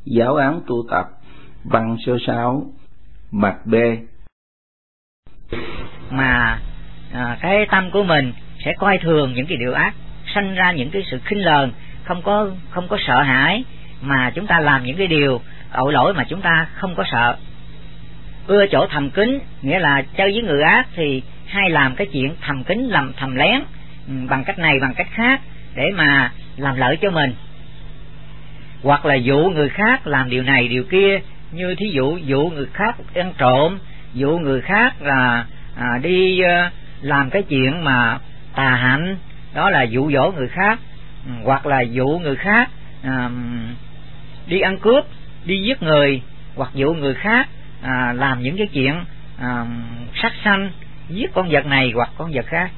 Giáo án tu tập, văn số 6, mặt B. Mà cái tâm của mình sẽ coi thường những cái điều ác, sanh ra những cái sự khinh lờn, không có sợ hãi, mà chúng ta làm những cái điều tội lỗi mà chúng ta không có sợ. Ưa chỗ thầm kín, nghĩa là chơi với người ác thì hay làm cái chuyện thầm kín, làm thầm lén, bằng cách này bằng cách khác để mà làm lợi cho mình, hoặc là dụ người khác làm điều này điều kia, như thí dụ người khác ăn trộm, dụ người khác là đi làm cái chuyện mà tà hạnh, đó là dụ dỗ người khác, hoặc là dụ người khác đi ăn cướp, đi giết người, hoặc dụ người khác làm những cái chuyện sát sanh, giết con vật này hoặc con vật khác.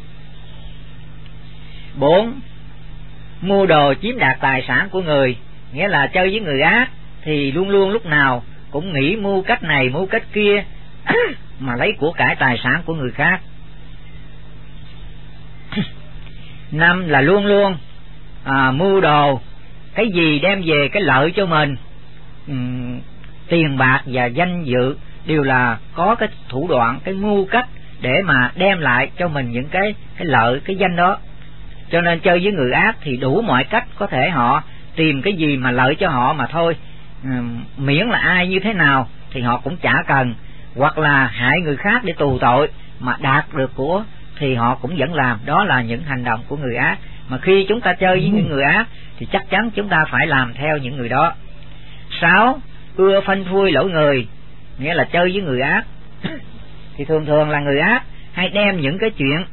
4. Mua đồ chiếm đoạt tài sản của người, nghĩa là chơi với người ác thì luôn luôn lúc nào cũng nghĩ mưu cách này mưu cách kia mà lấy của cải tài sản của người khác. 5 là luôn luôn mưu đồ cái gì đem về cái lợi cho mình, tiền bạc và danh dự đều là có cái thủ đoạn, cái mưu cách để mà đem lại cho mình những cái lợi, cái danh đó. Cho nên chơi với người ác thì đủ mọi cách có thể họ tìm cái gì mà lợi cho họ mà thôi, miễn là ai như thế nào thì họ cũng chả cần, hoặc là hại người khác để tù tội mà đạt được của thì họ cũng vẫn làm. Đó là những hành động của người ác, mà khi chúng ta chơi với những người ác thì chắc chắn chúng ta phải làm theo những người đó. 6. Ưa phanh phui lỗi người, nghĩa là chơi với người ác thì thường là người ác hay đem những cái chuyện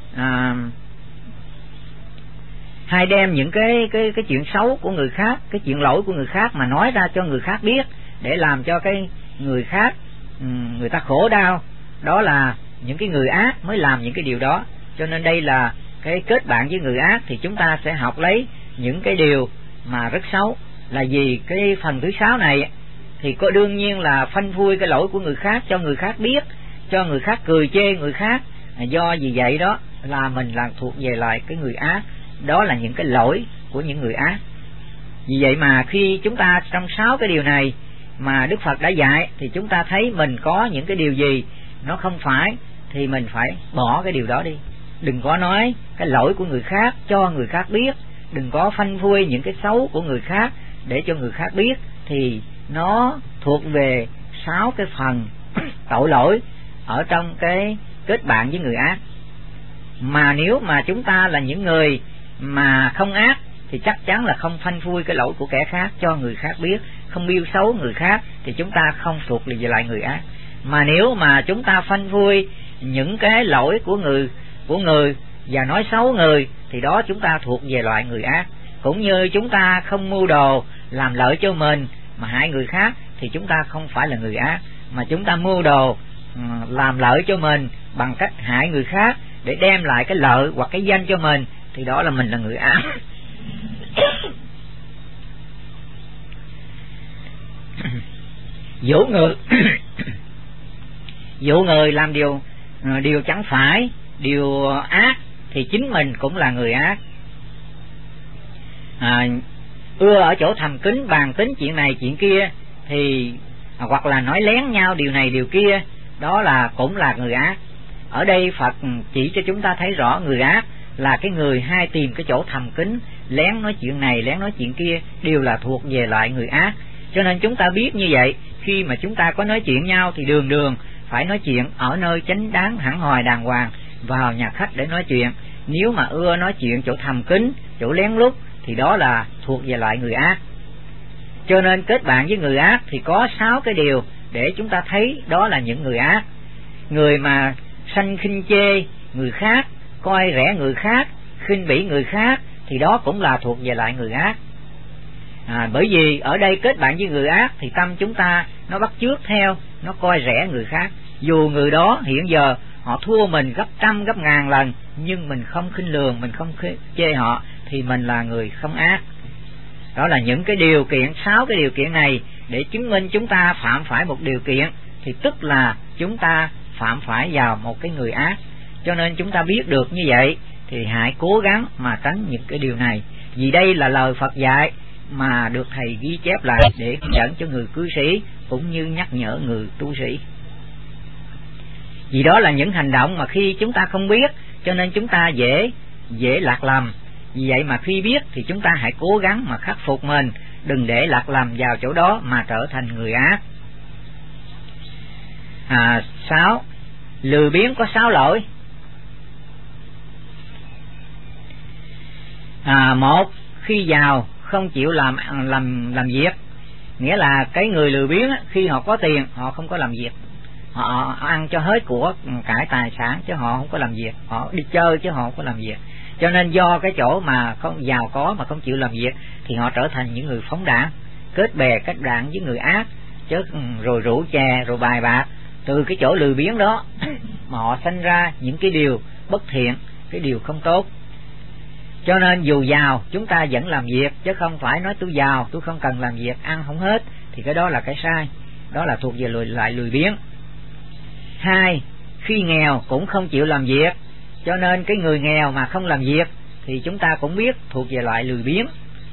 hay đem những cái chuyện xấu của người khác, cái chuyện lỗi của người khác mà nói ra cho người khác biết để làm cho cái người khác người ta khổ đau. Đó là những cái người ác mới làm những cái điều đó. Cho nên đây là cái kết bạn với người ác thì chúng ta sẽ học lấy những cái điều mà rất xấu. Là vì cái phần thứ 6 này thì có đương nhiên là phanh phui cái lỗi của người khác cho người khác biết, cho người khác cười chê người khác. Do vì vậy đó là mình là thuộc về lại cái người ác. Đó là những cái lỗi của những người ác. Vì vậy mà khi chúng ta trong 6 cái điều này mà Đức Phật đã dạy thì chúng ta thấy mình có những cái điều gì nó không phải thì mình phải bỏ cái điều đó đi. Đừng có nói cái lỗi của người khác cho người khác biết, đừng có phanh phui những cái xấu của người khác để cho người khác biết, thì nó thuộc về 6 cái phần tội lỗi ở trong cái kết bạn với người ác. Mà nếu mà chúng ta là những người mà không ác thì chắc chắn là không phanh phui cái lỗi của kẻ khác cho người khác biết, không biêu xấu người khác thì chúng ta không thuộc về lại người ác. Mà nếu mà chúng ta phanh phui những cái lỗi của người và nói xấu người thì đó chúng ta thuộc về loại người ác. Cũng như chúng ta không mưu đồ làm lợi cho mình mà hại người khác thì chúng ta không phải là người ác, mà chúng ta mưu đồ làm lợi cho mình bằng cách hại người khác để đem lại cái lợi hoặc cái danh cho mình thì đó là mình là người ác. Dụ người làm điều chẳng phải, điều ác thì chính mình cũng là người ác. Ưa ở chỗ thầm kín bàn tính chuyện này chuyện kia thì hoặc là nói lén nhau điều này điều kia, đó là cũng là người ác. Ở đây Phật chỉ cho chúng ta thấy rõ người ác là cái người hay tìm cái chỗ thầm kín, lén nói chuyện này lén nói chuyện kia, đều là thuộc về loại người ác. Cho nên chúng ta biết như vậy, khi mà chúng ta có nói chuyện nhau thì đường phải nói chuyện ở nơi chánh đáng hẳn hòi đàng hoàng, vào nhà khách để nói chuyện. Nếu mà ưa nói chuyện chỗ thầm kín, chỗ lén lút thì đó là thuộc về loại người ác. Cho nên kết bạn với người ác thì có 6 cái điều để chúng ta thấy đó là những người ác. Người mà sanh khinh chê người khác, coi rẻ người khác, khinh bỉ người khác thì đó cũng là thuộc về lại người ác. Bởi vì ở đây kết bạn với người ác thì tâm chúng ta nó bắt chước theo, nó coi rẻ người khác. Dù người đó hiện giờ họ thua mình gấp trăm gấp ngàn lần, nhưng mình không khinh lường, mình không chê họ thì mình là người không ác. Đó là những cái điều kiện, 6 cái điều kiện này để chứng minh chúng ta phạm phải một điều kiện thì tức là chúng ta phạm phải vào một cái người ác. Cho nên chúng ta biết được như vậy thì hãy cố gắng mà tránh những cái điều này. Vì đây là lời Phật dạy mà được thầy ghi chép lại để hướng dẫn cho người cư sĩ cũng như nhắc nhở người tu sĩ. Vì đó là những hành động mà khi chúng ta không biết cho nên chúng ta dễ lạc lầm. Vì vậy mà khi biết thì chúng ta hãy cố gắng mà khắc phục mình, đừng để lạc lầm vào chỗ đó mà trở thành người ác. 6. Lười biếng có 6 lỗi. 1. Khi giàu không chịu làm việc. Nghĩa là cái người lười biếng khi họ có tiền họ không có làm việc, họ ăn cho hết của cải tài sản chứ họ không có làm việc, họ đi chơi chứ họ không có làm việc. Cho nên do cái chỗ mà không giàu có mà không chịu làm việc thì họ trở thành những người phóng đảng, kết bè kết đảng với người ác, chứ rồi rượu chè rồi bài bạc. Từ cái chỗ lười biếng đó mà họ sinh ra những cái điều bất thiện, cái điều không tốt. Cho nên dù giàu chúng ta vẫn làm việc, chứ không phải nói tôi giàu tôi không cần làm việc, ăn không hết, thì cái đó là cái sai, đó là thuộc về lại lười biếng. 2. Khi nghèo cũng không chịu làm việc. Cho nên cái người nghèo mà không làm việc thì chúng ta cũng biết thuộc về loại lười biếng.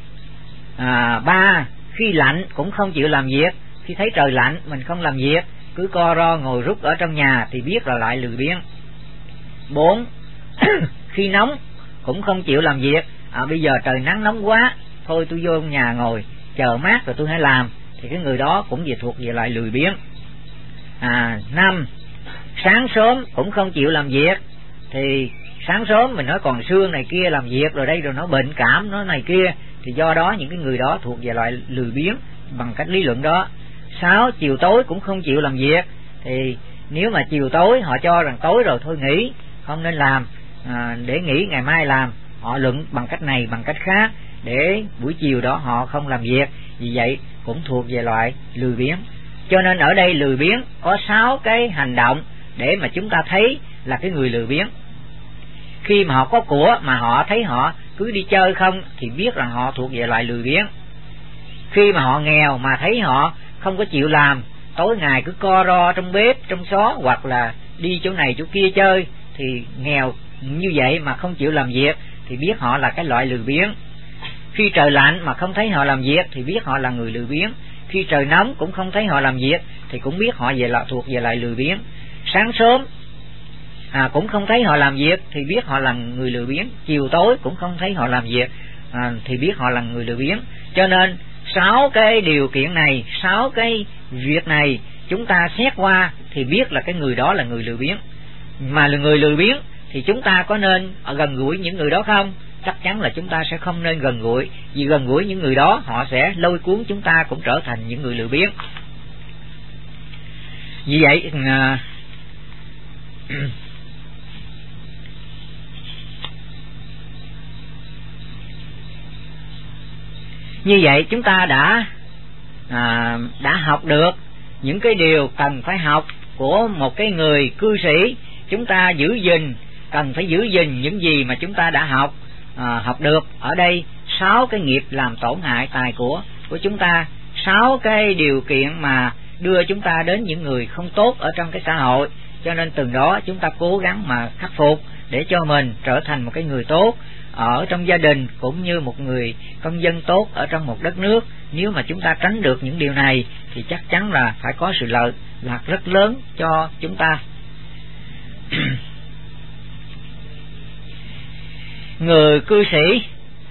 3. Khi lạnh cũng không chịu làm việc. Khi thấy trời lạnh mình không làm việc, cứ co ro ngồi rút ở trong nhà thì biết là loại lười biếng. 4. Khi nóng cũng không chịu làm việc. Bây giờ trời nắng nóng quá, thôi tôi vô nhà ngồi chờ mát rồi tôi hãy làm, thì cái người đó cũng thuộc về loại lười biếng. 5. Sáng sớm cũng không chịu làm việc. Thì sáng sớm mình nói còn xương này kia làm việc rồi đây rồi nó bệnh cảm nó này kia, thì do đó những cái người đó thuộc về loại lười biếng bằng cách lý luận đó. 6. Chiều tối cũng không chịu làm việc. Thì nếu mà chiều tối họ cho rằng tối rồi thôi nghỉ, không nên làm, để nghỉ ngày mai làm, họ luận bằng cách này bằng cách khác để buổi chiều đó họ không làm việc, vì vậy cũng thuộc về loại lười biếng. Cho nên ở đây lười biếng có 6 cái hành động để mà chúng ta thấy là cái người lười biếng. Khi mà họ có của mà họ thấy họ cứ đi chơi không thì biết rằng họ thuộc về loại lười biếng. Khi mà họ nghèo mà thấy họ không có chịu làm, tối ngày cứ co ro trong bếp trong xó hoặc là đi chỗ này chỗ kia chơi, thì nghèo như vậy mà không chịu làm việc thì biết họ là cái loại lười biếng. Khi trời lạnh mà không thấy họ làm việc thì biết họ là người lười biếng. Khi trời nóng cũng không thấy họ làm việc thì cũng biết họ thuộc về loại lười biếng. Sáng sớm cũng không thấy họ làm việc thì biết họ là người lười biếng. Chiều tối cũng không thấy họ làm việc thì biết họ là người lười biếng. Cho nên 6 cái điều kiện này, 6 cái việc này chúng ta xét qua thì biết là cái người đó là người lười biếng. Mà là người lười biếng thì chúng ta có nên gần gũi những người đó không? Chắc chắn là chúng ta sẽ không nên gần gũi, vì gần gũi những người đó họ sẽ lôi cuốn chúng ta cũng trở thành những người lười biếng. Vì vậy như vậy chúng ta đã học được những cái điều cần phải học của một cái người cư sĩ. Chúng ta cần phải giữ gìn những gì mà chúng ta đã học được. Ở đây 6 cái nghiệp làm tổn hại tài của chúng ta, 6 cái điều kiện mà đưa chúng ta đến những người không tốt ở trong cái xã hội. Cho nên từ đó chúng ta cố gắng mà khắc phục để cho mình trở thành một cái người tốt ở trong gia đình, cũng như một người công dân tốt ở trong một đất nước. Nếu mà chúng ta tránh được những điều này thì chắc chắn là phải có sự lợi lạc rất lớn cho chúng ta. Người cư sĩ,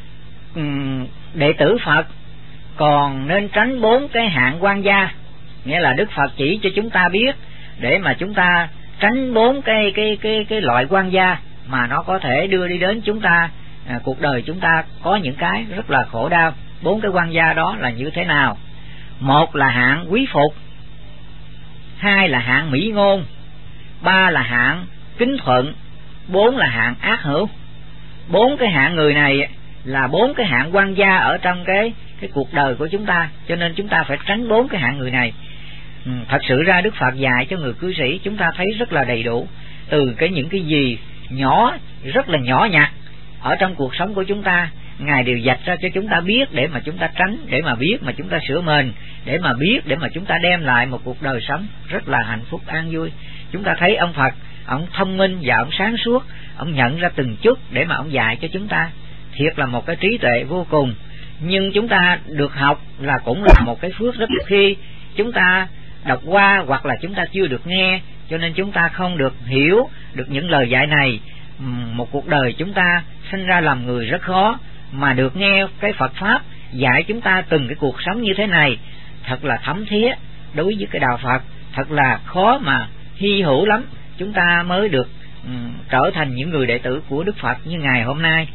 đệ tử Phật còn nên tránh 4 cái hạng quan gia. Nghĩa là Đức Phật chỉ cho chúng ta biết để mà chúng ta tránh 4 cái loại quan gia mà nó có thể đưa đi đến chúng ta cuộc đời chúng ta có những cái rất là khổ đau. 4 cái quan gia đó là như thế nào? 1 là hạng quý phục, 2 là hạng mỹ ngôn, 3 là hạng kính thuận, 4 là hạng ác hữu. 4 cái hạng người này là 4 cái hạng quan gia ở trong cái cuộc đời của chúng ta, cho nên chúng ta phải tránh 4 cái hạng người này. Thật sự ra Đức Phật dạy cho người cư sĩ chúng ta thấy rất là đầy đủ, từ những cái gì nhỏ, rất là nhỏ nhặt ở trong cuộc sống của chúng ta, Ngài đều dạch ra cho chúng ta biết để mà chúng ta tránh, để mà biết mà chúng ta sửa mình, để mà biết để mà chúng ta đem lại một cuộc đời sống rất là hạnh phúc an vui. Chúng ta thấy ông Phật, ông thông minh và ông sáng suốt, ông nhận ra từng chút để mà ông dạy cho chúng ta. Thiệt là một cái trí tuệ vô cùng. nhưng chúng ta được học là cũng là một cái phước. Rất khi chúng ta đọc qua hoặc là chúng ta chưa được nghe, cho nên chúng ta không được hiểu được những lời dạy này. Một cuộc đời chúng ta sinh ra làm người rất khó, mà được nghe cái Phật Pháp dạy chúng ta từng cái cuộc sống như thế này thật là thấm thía đối với cái đạo Phật, thật là khó mà hy hữu lắm chúng ta mới được trở thành những người đệ tử của Đức Phật như ngày hôm nay.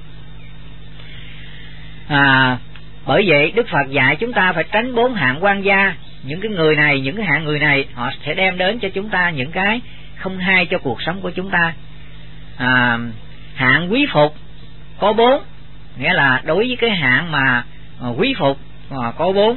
Bởi vậy Đức Phật dạy chúng ta phải tránh 4 hạng quan gia. Những cái người này, những cái hạng người này, họ sẽ đem đến cho chúng ta những cái không hay cho cuộc sống của chúng ta. Hạng quý phục có 4, nghĩa là đối với cái hạng mà quý phục có 4.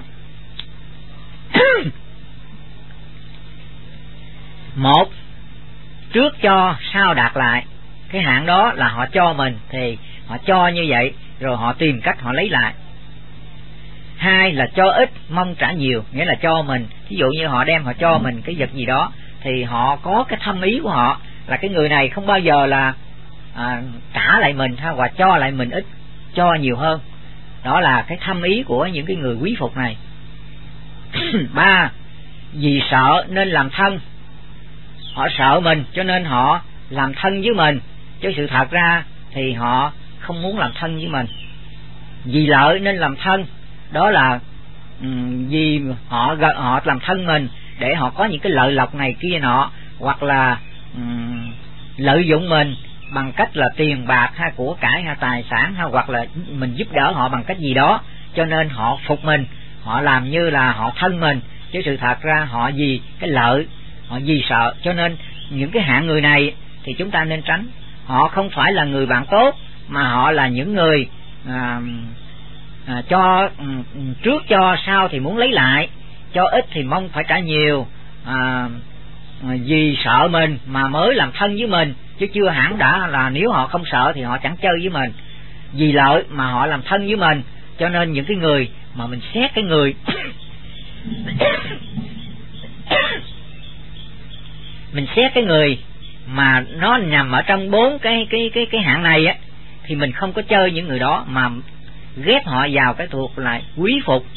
Một, trước cho sau đạt lại. Cái hạng đó là họ cho mình thì họ cho như vậy, rồi họ tìm cách họ lấy lại. 2 là cho ít mong trả nhiều, nghĩa là cho mình, ví dụ như họ đem họ cho mình cái vật gì đó thì họ có cái thâm ý của họ là cái người này không bao giờ là trả lại mình hoặc cho lại mình ít, cho nhiều hơn. Đó là cái thâm ý của những cái người quý phục này. 3, vì sợ nên làm thân. Họ sợ mình cho nên họ làm thân với mình, chứ sự thật ra thì họ không muốn làm thân với mình. Vì lợi nên làm thân, đó là vì họ làm thân mình để họ có những cái lợi lộc này kia nọ, hoặc là lợi dụng mình bằng cách là tiền bạc hay của cải hay tài sản, hay hoặc là mình giúp đỡ họ bằng cách gì đó, cho nên họ phục mình, họ làm như là họ thân mình, chứ sự thật ra họ vì cái lợi, họ vì sợ. Cho nên những cái hạng người này thì chúng ta nên tránh. Họ không phải là người bạn tốt, mà họ là những người cho trước cho sau thì muốn lấy lại, cho ít thì mong phải trả nhiều, vì sợ mình mà mới làm thân với mình, chứ chưa hẳn đã là nếu họ không sợ thì họ chẳng chơi với mình. Vì lợi mà họ làm thân với mình, cho nên những cái người mà mình xét cái người mình xét cái người mà nó nằm ở trong 4 cái hạng này á, thì mình không có chơi những người đó mà ghép họ vào cái thuộc lại quý phục.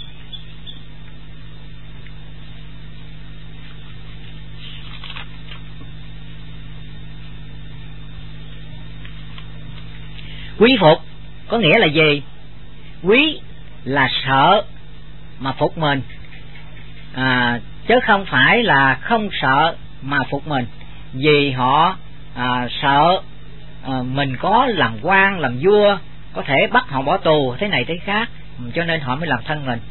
Quý phục có nghĩa là gì? Quý là sợ mà phục mình, chứ không phải là không sợ mà phục mình. Vì họ sợ mình có làm quan làm vua, có thể bắt họ bỏ tù thế này thế khác, cho nên họ mới làm thân mình.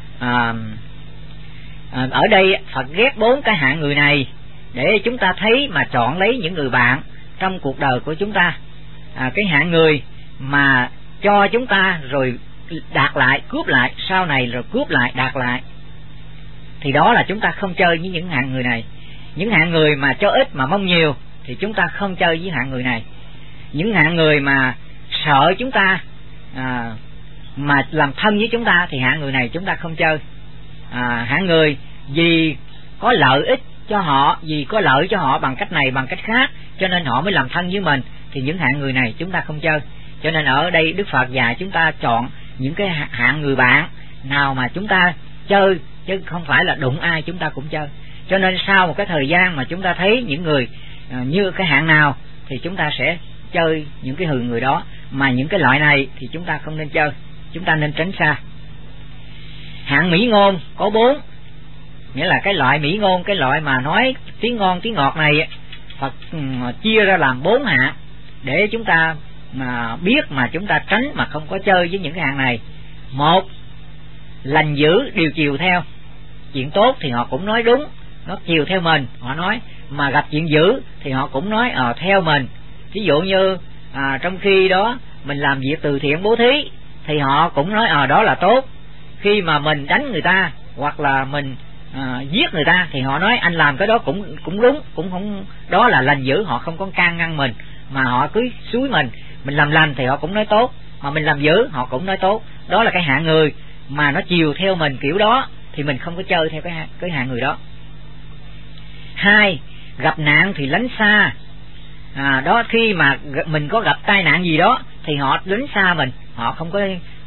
Ở đây Phật ghép 4 cái hạng người này để chúng ta thấy mà chọn lấy những người bạn trong cuộc đời của chúng ta. Cái hạng người mà cho chúng ta rồi đạt lại, cướp lại, sau này rồi cướp lại, đạt lại, thì đó là chúng ta không chơi với những hạng người này. Những hạng người mà cho ít mà mong nhiều thì chúng ta không chơi với hạng người này. Những hạng người mà sợ chúng ta mà làm thân với chúng ta thì hạng người này chúng ta không chơi. Hạng người vì có lợi ích cho họ, vì có lợi cho họ bằng cách này bằng cách khác, cho nên họ mới làm thân với mình, thì những hạng người này chúng ta không chơi. Cho nên ở đây Đức Phật dạy chúng ta chọn những cái hạng người bạn nào mà chúng ta chơi, chứ không phải là đụng ai chúng ta cũng chơi. Cho nên sau một cái thời gian mà chúng ta thấy những người như cái hạng nào thì chúng ta sẽ chơi những cái người đó, mà những cái loại này thì chúng ta không nên chơi, chúng ta nên tránh xa. Hạng mỹ ngôn có 4, nghĩa là cái loại mỹ ngôn, cái loại mà nói tiếng ngon tiếng ngọt này, Phật chia ra làm 4 hạng để chúng ta mà biết mà chúng ta tránh mà không có chơi với những cái hạng này. 1, lành dữ đều chiều theo. Chuyện tốt thì họ cũng nói đúng, nó chiều theo mình, họ nói, mà gặp chuyện dữ thì họ cũng nói theo mình. Ví dụ như trong khi đó mình làm việc từ thiện bố thí thì họ cũng nói đó là tốt. Khi mà mình đánh người ta hoặc là mình giết người ta thì họ nói anh làm cái đó cũng đúng, cũng không, đó là lành dữ. Họ không có can ngăn mình mà họ cứ xúi mình làm lành thì họ cũng nói tốt, mà mình làm dữ họ cũng nói tốt. Đó là cái hạng người mà nó chiều theo mình kiểu đó thì mình không có chơi theo cái hạng người đó. 2, gặp nạn thì lánh xa. Đó, khi mà mình có gặp tai nạn gì đó thì họ lánh xa mình, họ không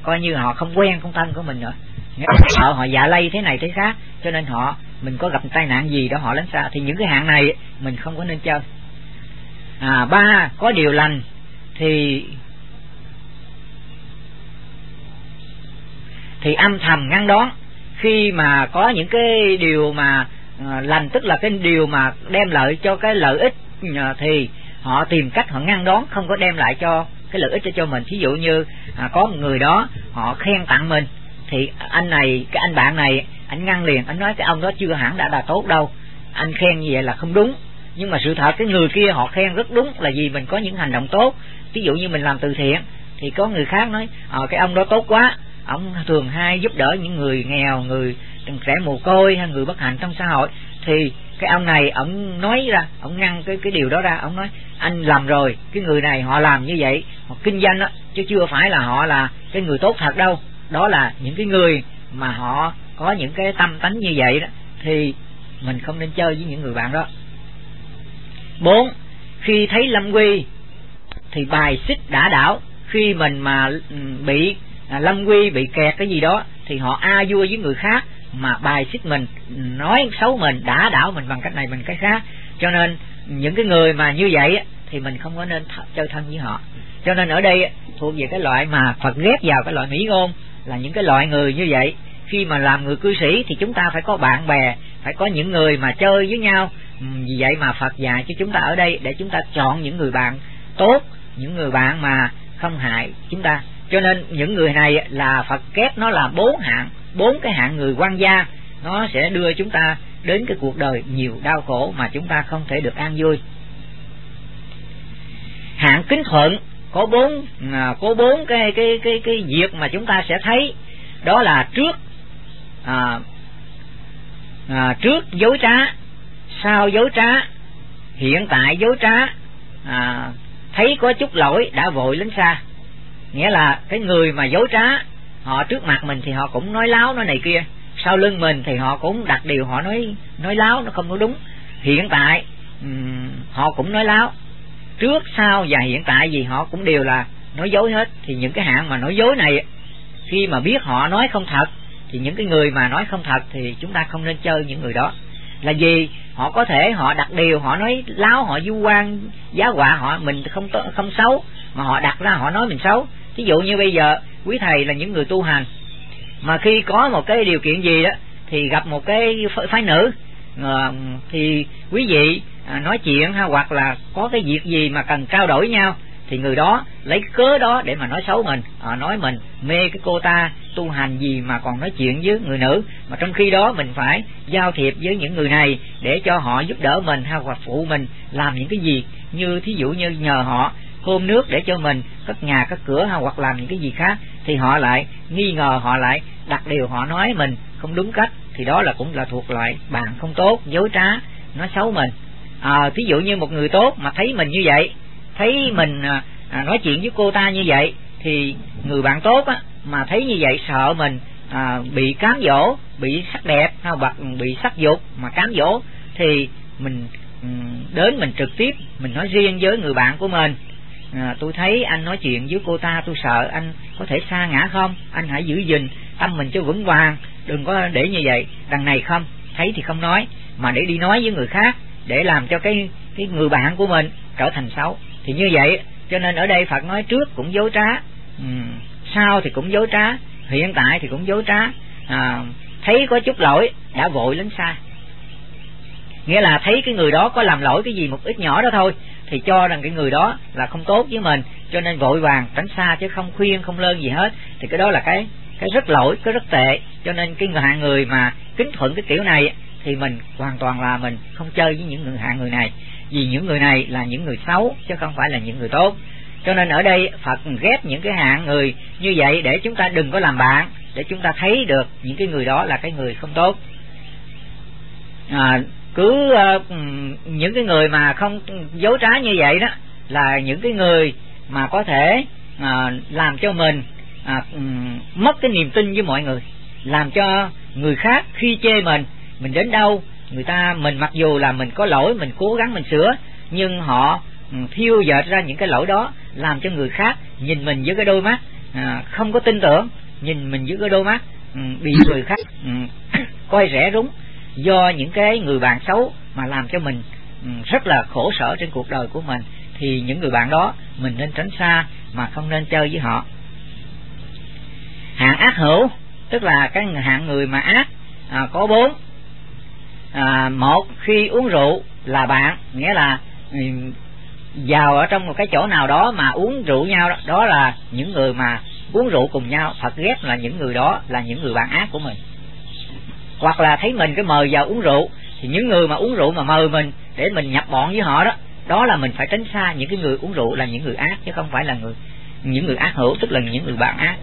coi như họ không quen con thân của mình nữa, họ dạ lây thế này thế khác, cho nên mình có gặp tai nạn gì đó họ lánh xa, thì những cái hạng này mình không có nên chơi. 3, có điều lành thì âm thầm ngăn đón. Khi mà có những cái điều mà lành, tức là cái điều mà đem lại cho cái lợi ích, thì họ tìm cách họ ngăn đón, không có đem lại cho cái lợi ích cho mình. Ví dụ như có một người đó họ khen tặng mình, thì cái anh bạn này anh ngăn liền, anh nói cái ông đó chưa hẳn đã tốt đâu, anh khen như vậy là không đúng. Nhưng mà sự thật cái người kia họ khen rất đúng, là vì mình có những hành động tốt. Ví dụ như mình làm từ thiện thì có người khác nói cái ông đó tốt quá, ông thường hay giúp đỡ những người nghèo, người trẻ mồ côi hay người bất hạnh trong xã hội. Thì cái ông này ông nói ra, ông ngăn cái điều đó ra, ông nói anh làm rồi, cái người này họ làm như vậy, họ kinh doanh đó, chứ chưa phải là họ là cái người tốt thật đâu. Đó là những cái người mà họ có những cái tâm tánh như vậy đó, thì mình không nên chơi với những người bạn đó. 4, khi thấy lâm quy thì bài xích đả đảo. Khi mình mà bị lâm quy, bị kẹt cái gì đó, thì họ vua với người khác mà bài xích mình, nói xấu mình, đả đảo mình bằng cách này bằng cách khác. Cho nên những cái người mà như vậy thì mình không có nên chơi thân với họ. Cho nên ở đây thuộc về cái loại mà Phật ghét vào cái loại mỹ ngôn, là những cái loại người như vậy. Khi mà làm người cư sĩ thì chúng ta phải có bạn bè, phải có những người mà chơi với nhau. Vì vậy mà Phật dạy cho chúng ta ở đây để chúng ta chọn những người bạn tốt, những người bạn mà không hại chúng ta. Cho nên những người này là Phật ghét nó là 4 cái hạng người quan gia, nó sẽ đưa chúng ta đến cái cuộc đời nhiều đau khổ mà chúng ta không thể được an vui. Hạng kính thuận có 4 cái việc mà chúng ta sẽ thấy. Đó là trước dối trá, sau dối trá, hiện tại dối trá, thấy có chút lỗi đã vội lánh xa. Nghĩa là cái người mà dối trá, họ trước mặt mình thì họ cũng nói láo, nói này kia, sau lưng mình thì họ cũng đặt điều họ nói láo, nó không có đúng. Hiện tại họ cũng nói láo, trước sau và hiện tại gì họ cũng đều là nói dối hết. Thì những cái hạng mà nói dối này, khi mà biết họ nói không thật, thì những cái người mà nói không thật thì chúng ta không nên chơi những người đó. Là vì họ có thể họ đặt điều, họ nói láo, họ vu oan giá họa mình không xấu, mà họ đặt ra họ nói mình xấu. Ví dụ như bây giờ quý thầy là những người tu hành, mà khi có một cái điều kiện gì đó thì gặp một cái phái nữ, thì quý vị nói chuyện hoặc là có cái việc gì mà cần trao đổi nhau, thì người đó lấy cái cớ đó để mà nói xấu mình, nói mình mê cái cô ta tu hành gì mà còn nói chuyện với người nữ, mà trong khi đó mình phải giao thiệp với những người này để cho họ giúp đỡ mình hoặc phụ mình làm những cái gì, như thí dụ như nhờ họ hôm nước để cho mình cất nhà cất cửa hoặc làm những cái gì khác, thì họ lại nghi ngờ, họ lại đặt điều họ nói mình không đúng cách, thì đó cũng là thuộc loại bạn không tốt, dối trá, nói xấu mình. Thí dụ như một người tốt mà thấy mình như vậy, thấy mình nói chuyện với cô ta như vậy, thì người bạn tốt mà thấy như vậy sợ mình bị cám dỗ, bị sắc đẹp hoặc bị sắc dục mà cám dỗ, thì mình đến mình trực tiếp mình nói riêng với người bạn của mình, tôi thấy anh nói chuyện với cô ta, tôi sợ anh có thể sa ngã không, anh hãy giữ gìn tâm mình cho vững vàng, đừng có để như vậy. Đằng này không thấy thì không nói, mà để đi nói với người khác để làm cho cái người bạn của mình trở thành xấu. Thì như vậy, cho nên ở đây Phật nói trước cũng dối trá, sau thì cũng dối trá, hiện tại thì cũng dối trá, thấy có chút lỗi đã vội lánh xa. Nghĩa là thấy cái người đó có làm lỗi cái gì một ít nhỏ đó thôi, thì cho rằng cái người đó là không tốt với mình, cho nên vội vàng tránh xa, chứ không khuyên không lơn gì hết. Thì cái đó là cái rất lỗi, cái rất tệ. Cho nên cái hạng người mà kính thuận cái kiểu này thì mình hoàn toàn là mình không chơi với những hạng người này, vì những người này là những người xấu chứ không phải là những người tốt. Cho nên ở đây Phật ghét những cái hạng người như vậy để chúng ta đừng có làm bạn, để chúng ta thấy được những cái người đó là cái người không tốt. Những cái người mà không dối trá như vậy đó là những cái người mà có thể làm cho mình mất cái niềm tin với mọi người, làm cho người khác khi chê mình đến đâu mình mặc dù là mình có lỗi, mình cố gắng mình sửa, nhưng họ thiêu dệt ra những cái lỗi đó, làm cho người khác nhìn mình với cái đôi mắt không có tin tưởng, nhìn mình với cái đôi mắt bị người khác coi rẻ rúng, do những cái người bạn xấu mà làm cho mình rất là khổ sở trên cuộc đời của mình, thì những người bạn đó mình nên tránh xa mà không nên chơi với họ. Hạng ác hữu tức là cái hạng người mà ác, có 4. Một, khi uống rượu là bạn, nghĩa là vào ở trong một cái chỗ nào đó mà uống rượu nhau, đó là những người mà uống rượu cùng nhau. Phật ghét là những người đó là những người bạn ác của mình. Hoặc là thấy mình cái mời vào uống rượu, thì những người mà uống rượu mà mời mình để mình nhập bọn với họ đó, đó là mình phải tránh xa. Những cái người uống rượu là những người ác, chứ không phải là những người ác hữu, tức là những người bạn ác.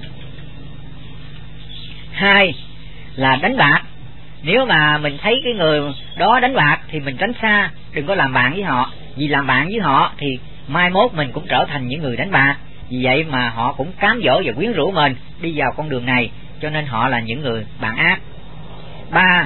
2 là đánh bạc. Nếu mà mình thấy cái người đó đánh bạc thì mình tránh xa, đừng có làm bạn với họ. Vì làm bạn với họ thì mai mốt mình cũng trở thành những người đánh bạc. Vì vậy mà họ cũng cám dỗ và quyến rũ mình đi vào con đường này, cho nên họ là những người bạn ác. 3,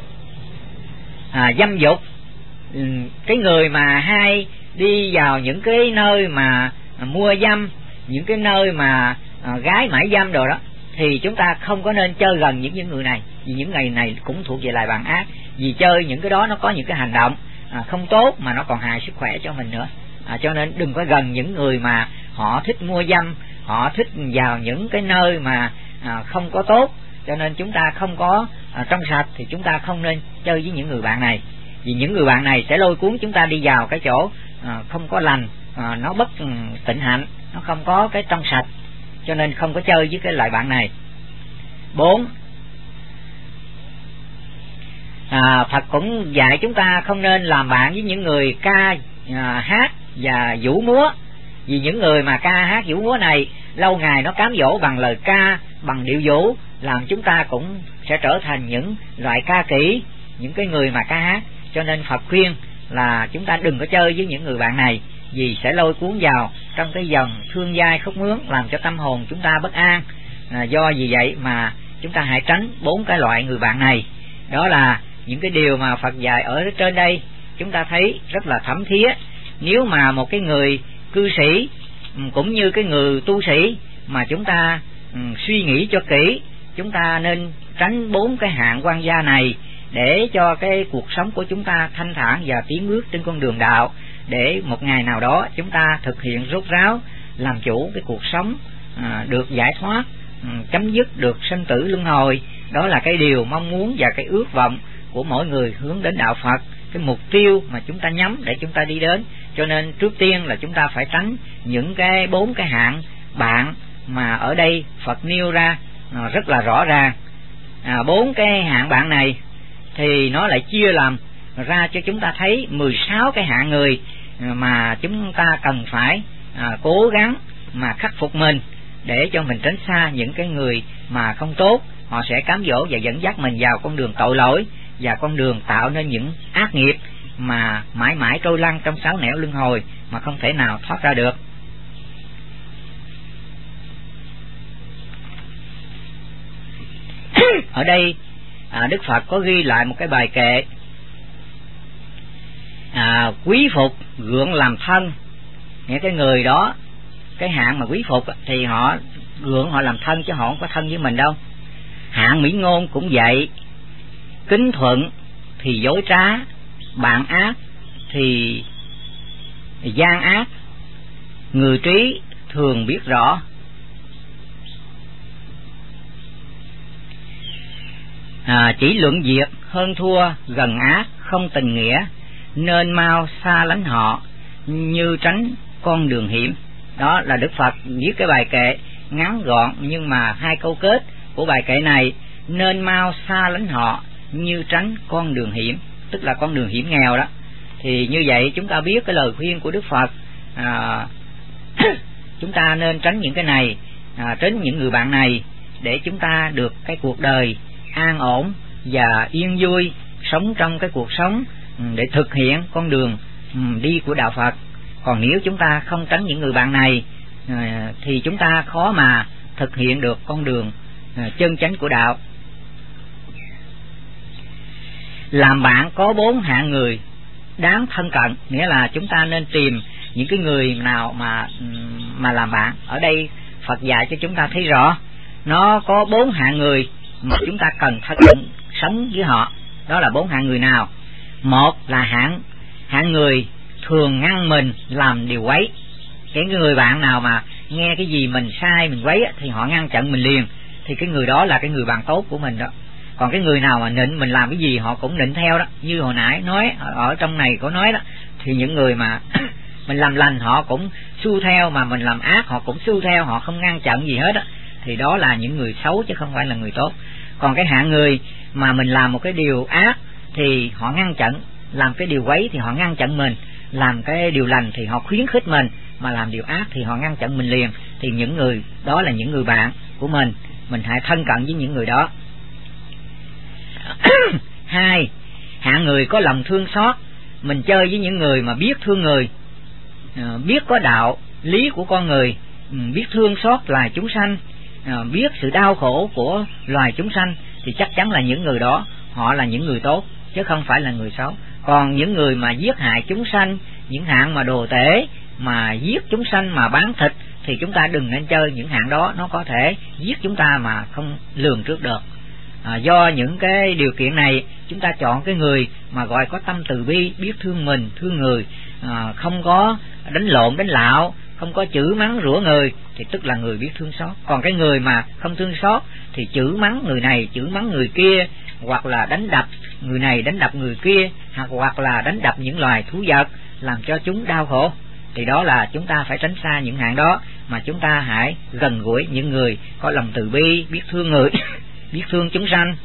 dâm dục. Cái người mà hay đi vào những cái nơi mà mua dâm, những cái nơi mà gái mãi dâm đồ đó, thì chúng ta không có nên chơi gần những người này, vì những người này cũng thuộc về loài bạn ác. Vì chơi những cái đó nó có những cái hành động không tốt, mà nó còn hại sức khỏe cho mình nữa. Cho nên đừng có gần những người mà họ thích mua dâm, họ thích vào những cái nơi mà không có tốt. Cho nên chúng ta không có trong sạch thì chúng ta không nên chơi với những người bạn này, vì những người bạn này sẽ lôi cuốn chúng ta đi vào cái chỗ không có lành, nó bất tịnh hạnh, nó không có cái trong sạch, cho nên không có chơi với cái loại bạn này. 4, Phật cũng dạy chúng ta không nên làm bạn với những người ca hát và vũ múa, vì những người mà ca hát vũ múa này lâu ngày nó cám dỗ bằng lời ca, bằng điệu vũ, làm chúng ta cũng sẽ trở thành những loại ca kỹ, những cái người mà ca hát. Cho nên Phật khuyên là chúng ta đừng có chơi với những người bạn này, vì sẽ lôi cuốn vào trong cái dòng thương giai khúc mướn, làm cho tâm hồn chúng ta bất an. Do vì vậy mà chúng ta hãy tránh 4 cái loại người bạn này. Đó là những cái điều mà Phật dạy ở trên đây, chúng ta thấy rất là thấm thía. Nếu mà một cái người cư sĩ cũng như cái người tu sĩ mà chúng ta suy nghĩ cho kỹ, chúng ta nên tránh 4 cái hạng quan gia này, để cho cái cuộc sống của chúng ta thanh thản và tiến bước trên con đường đạo, để một ngày nào đó chúng ta thực hiện rốt ráo, làm chủ cái cuộc sống, được giải thoát, chấm dứt được sinh tử luân hồi. Đó là cái điều mong muốn và cái ước vọng của mỗi người hướng đến đạo Phật, cái mục tiêu mà chúng ta nhắm để chúng ta đi đến. Cho nên trước tiên là chúng ta phải tránh những cái 4 cái hạng bạn mà ở đây Phật nêu ra rất là rõ ràng. 4 cái hạng bạn này thì nó lại chia làm ra cho chúng ta thấy 16 cái hạng người mà chúng ta cần phải cố gắng mà khắc phục mình, để cho mình tránh xa những cái người mà không tốt. Họ sẽ cám dỗ và dẫn dắt mình vào con đường tội lỗi và con đường tạo nên những ác nghiệp mà mãi mãi trôi lăn trong 6 nẻo luân hồi mà không thể nào thoát ra được. Ở đây Đức Phật có ghi lại một cái bài kệ: quý phục gượng làm thân. Nghĩa cái người đó, cái hạng mà quý phục thì họ gượng, họ làm thân, chứ họ không có thân với mình đâu. Hạng mỹ ngôn cũng vậy, kính thuận thì dối trá, bạn ác thì gian ác, người trí thường biết rõ. Chỉ luận việc hơn thua, gần ác không tình nghĩa, nên mau xa lánh họ như tránh con đường hiểm. Đó là Đức Phật viết cái bài kệ ngắn gọn, nhưng mà 2 câu kết của bài kệ này: nên mau xa lánh họ như tránh con đường hiểm, tức là con đường hiểm nghèo đó. Thì như vậy chúng ta biết cái lời khuyên của Đức Phật, chúng ta nên tránh những cái này, tránh những người bạn này, để chúng ta được cái cuộc đời an ổn và yên vui, sống trong cái cuộc sống để thực hiện con đường đi của đạo Phật. Còn nếu chúng ta không tránh những người bạn này thì chúng ta khó mà thực hiện được con đường chân chánh của đạo. Làm bạn có 4 hạng người đáng thân cận, nghĩa là chúng ta nên tìm những cái người nào mà làm bạn. Ở đây Phật dạy cho chúng ta thấy rõ, nó có 4 hạng người mà chúng ta cần thân sống với họ. Đó là 4 hạng người nào? Một là hạng người thường ngăn mình làm điều quấy. Cái người bạn nào mà nghe cái gì mình sai, mình quấy thì họ ngăn chặn mình liền, thì cái người đó là cái người bạn tốt của mình đó. Còn cái người nào mà nịnh mình làm cái gì họ cũng nịnh theo đó, như hồi nãy nói ở trong này có nói đó, thì những người mà mình làm lành họ cũng xu theo, mà mình làm ác họ cũng xu theo, họ không ngăn chặn gì hết đó, thì đó là những người xấu chứ không phải là người tốt. Còn cái hạng người mà mình làm một cái điều ác thì họ ngăn chặn, làm cái điều quấy thì họ ngăn chặn mình, làm cái điều lành thì họ khuyến khích mình, mà làm điều ác thì họ ngăn chặn mình liền, thì những người đó là những người bạn của mình hãy thân cận với những người đó. 2. Hạng người có lòng thương xót. Mình chơi với những người mà biết thương người, biết có đạo lý của con người, biết thương xót loài chúng sanh, biết sự đau khổ của loài chúng sanh, thì chắc chắn là những người đó họ là những người tốt chứ không phải là người xấu. Còn những người mà giết hại chúng sanh, những hạng mà đồ tể mà giết chúng sanh mà bán thịt, thì chúng ta đừng nên chơi. Những hạng đó nó có thể giết chúng ta mà không lường trước được. Do những cái điều kiện này, chúng ta chọn cái người mà gọi có tâm từ bi, biết thương mình, thương người, không có đánh lộn đánh lạo, không có chửi mắng rủa người, thì tức là người biết thương xót. Còn cái người mà không thương xót thì chửi mắng người này, chửi mắng người kia, hoặc là đánh đập người này, đánh đập người kia, hoặc là đánh đập những loài thú vật, làm cho chúng đau khổ, thì đó là chúng ta phải tránh xa những hạng đó, mà chúng ta hãy gần gũi những người có lòng từ bi, biết thương người, biết thương chúng sanh.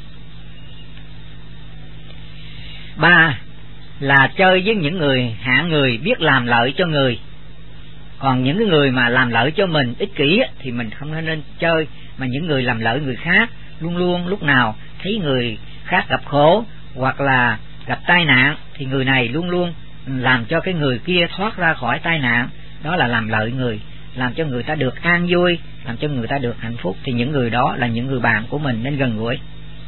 3 là chơi với những hạng người biết làm lợi cho người. Còn những cái người mà làm lợi cho mình ích kỷ thì mình không nên chơi, mà những người làm lợi người khác, luôn luôn lúc nào thấy người khác gặp khổ hoặc là gặp tai nạn thì người này luôn luôn làm cho cái người kia thoát ra khỏi tai nạn, đó là làm lợi người, làm cho người ta được an vui, làm cho người ta được hạnh phúc, thì những người đó là những người bạn của mình nên gần gũi.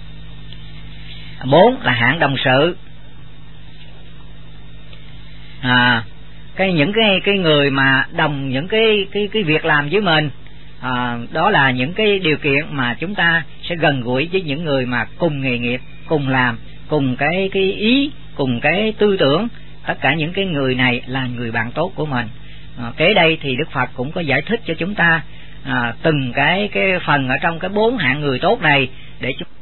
4 là hạng đồng sự. Những cái người mà đồng những cái việc làm với mình, đó là những cái điều kiện mà chúng ta sẽ gần gũi với những người mà cùng nghề nghiệp, cùng làm, cùng cái ý, cùng cái tư tưởng. Tất cả những cái người này là người bạn tốt của mình. Kế đây thì Đức Phật cũng có giải thích cho chúng ta từng cái phần ở trong cái 4 hạng người tốt này, để chúng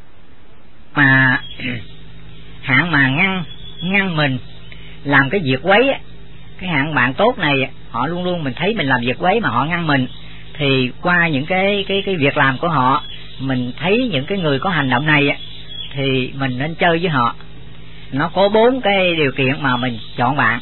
mà hạng mà ngăn mình làm cái việc quấy. Cái hạng bạn tốt này họ luôn luôn mình thấy mình làm việc quấy mà họ ngăn mình, thì qua những cái việc làm của họ, mình thấy những cái người có hành động này thì mình nên chơi với họ. Nó có 4 cái điều kiện mà mình chọn bạn,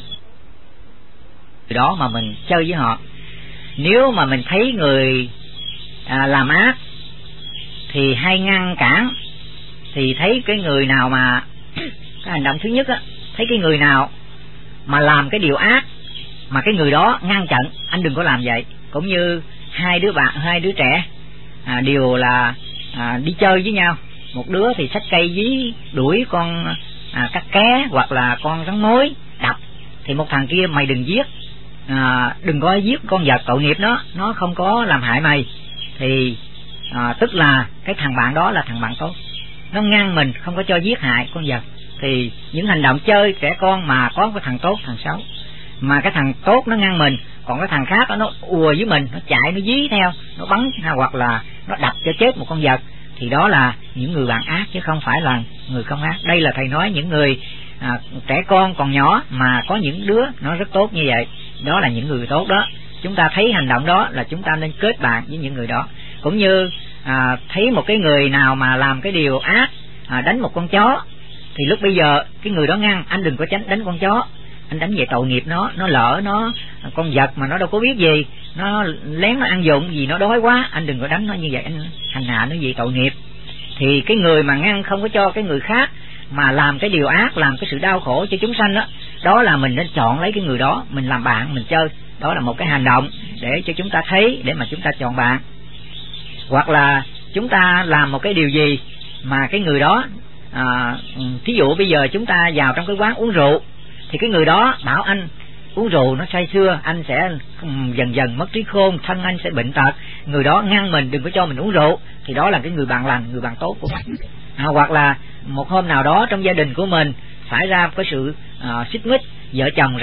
từ đó mà mình chơi với họ. Nếu mà mình thấy người làm ác thì hay ngăn cản, thì thấy cái người nào mà cái hành động thứ nhất thấy cái người nào mà làm cái điều ác mà cái người đó ngăn chặn, anh đừng có làm vậy. Cũng như hai đứa trẻ đều là đi chơi với nhau, một đứa thì xách cây dí đuổi con cắt ké hoặc là con rắn mối đập, thì một thằng kia mày đừng giết, đừng có giết con vật tội nghiệp, nó không có làm hại mày, thì tức là cái thằng bạn đó là thằng bạn tốt, nó ngăn mình không có cho giết hại con vật. Thì những hành động chơi trẻ con mà có cái thằng tốt, thằng xấu, mà cái thằng tốt nó ngăn mình, còn cái thằng khác nó ùa với mình, nó chạy, nó dí theo, nó bắn hoặc là nó đập cho chết một con vật, thì đó là những người bạn ác chứ không phải là người không ác. Đây là thầy nói những người trẻ con còn nhỏ mà có những đứa nó rất tốt như vậy, đó là những người tốt đó. Chúng ta thấy hành động đó là chúng ta nên kết bạn với những người đó. Cũng như thấy một cái người nào mà làm cái điều ác, đánh một con chó, thì lúc bây giờ cái người đó ngăn, anh đừng có đánh con chó, anh đánh về tội nghiệp nó lỡ nó con vật mà nó đâu có biết gì, nó lén nó ăn dụng gì, nó đói quá, anh đừng có đánh nó như vậy, anh hành hạ nó vì tội nghiệp. Thì cái người mà ngăn không có cho cái người khác mà làm cái điều ác, làm cái sự đau khổ cho chúng sanh đó là mình nên chọn lấy cái người đó mình làm bạn, mình chơi. Đó là một cái hành động để cho chúng ta thấy, để mà chúng ta chọn bạn. Hoặc là chúng ta làm một cái điều gì mà cái người đó, thí dụ bây giờ chúng ta vào trong cái quán uống rượu, thì cái người đó bảo anh uống rượu nó say sưa, anh sẽ dần dần mất trí khôn, thân anh sẽ bệnh tật, người đó ngăn mình đừng có cho mình uống rượu, thì đó là cái người bạn lành, người bạn tốt của mình. Hoặc là một hôm nào đó trong gia đình của mình xảy ra có sự xích mích, vợ chồng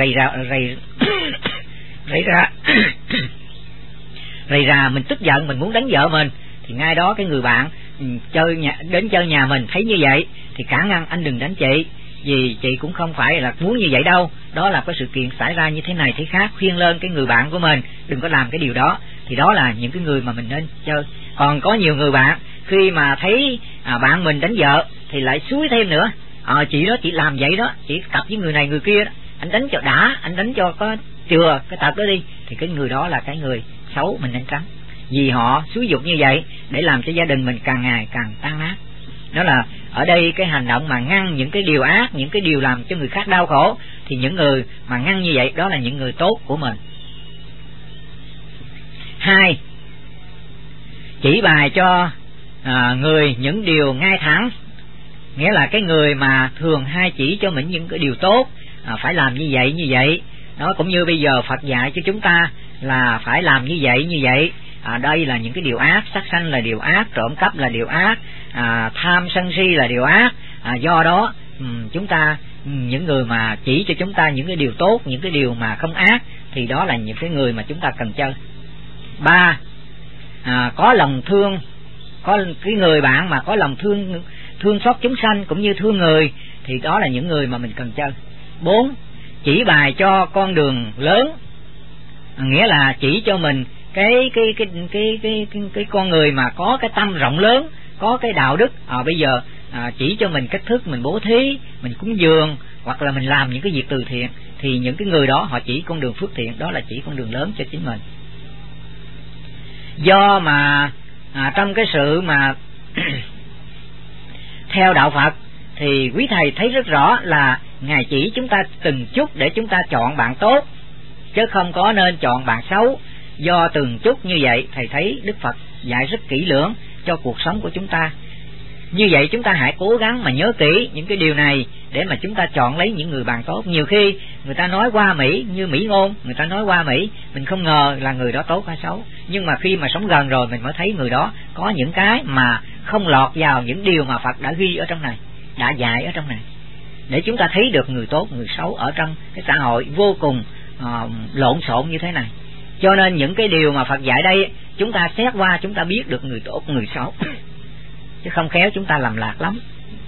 rầy ra mình tức giận, mình muốn đánh vợ mình, thì ngay đó cái người bạn đến chơi nhà mình thấy như vậy thì cản ngăn, anh đừng đánh chị, vì chị cũng không phải là muốn như vậy đâu, đó là có sự kiện xảy ra như thế này thế khác, khuyên lên cái người bạn của mình đừng có làm cái điều đó. Thì đó là những cái người mà mình nên chơi. Còn có nhiều người bạn khi mà thấy bạn mình đánh vợ thì lại xúi thêm nữa, chị đó chị làm vậy đó, chị cặp với người này người kia đó, anh đánh cho đã, anh đánh cho có chừa cái tật đó đi, thì cái người đó là cái người xấu, mình nên tránh, vì họ xúi dục như vậy để làm cho gia đình mình càng ngày càng tan nát. Đó là ở đây cái hành động mà ngăn những cái điều ác, những cái điều làm cho người khác đau khổ, thì những người mà ngăn như vậy đó là những người tốt của mình. 2. Chỉ bài cho người những điều ngay thẳng, nghĩa là cái người mà thường hay chỉ cho mình những cái điều tốt, phải làm như vậy. Đó cũng như bây giờ Phật dạy cho chúng ta là phải làm như vậy. Đây là những cái điều ác, sát sanh là điều ác, trộm cắp là điều ác, tham sân si là điều ác. Do đó chúng ta, những người mà chỉ cho chúng ta những cái điều tốt, những cái điều mà không ác, thì đó là những cái người mà chúng ta cần chơi. 3. Có lòng thương, có cái người bạn mà có lòng thương xót chúng sanh cũng như thương người, thì đó là những người mà mình cần chơi. 4. Chỉ bài cho con đường lớn, nghĩa là chỉ cho mình cái con người mà có cái tâm rộng lớn, có cái đạo đức. Bây giờ chỉ cho mình cách thức mình bố thí, mình cúng dường, hoặc là mình làm những cái việc từ thiện, thì những cái người đó họ chỉ con đường phước thiện, đó là chỉ con đường lớn cho chính mình. Do mà trong cái sự mà theo đạo Phật thì quý thầy thấy rất rõ là Ngài chỉ chúng ta từng chút để chúng ta chọn bạn tốt, chứ không có nên chọn bạn xấu. Do từng chút như vậy, thầy thấy Đức Phật dạy rất kỹ lưỡng cho cuộc sống của chúng ta. Như vậy chúng ta hãy cố gắng mà nhớ kỹ những cái điều này để mà chúng ta chọn lấy những người bạn tốt. Nhiều khi người ta nói qua Mỹ, như Mỹ Ngôn, người ta nói qua Mỹ, mình không ngờ là người đó tốt hay xấu, nhưng mà khi mà sống gần rồi mình mới thấy người đó có những cái mà không lọt vào những điều mà Phật đã ghi ở trong này, đã dạy ở trong này, để chúng ta thấy được người tốt, người xấu ở trong cái xã hội vô cùng lộn xộn như thế này. Cho nên những cái điều mà Phật dạy đây, chúng ta xét qua chúng ta biết được người tốt, người xấu, chứ không khéo chúng ta làm lạc lắm.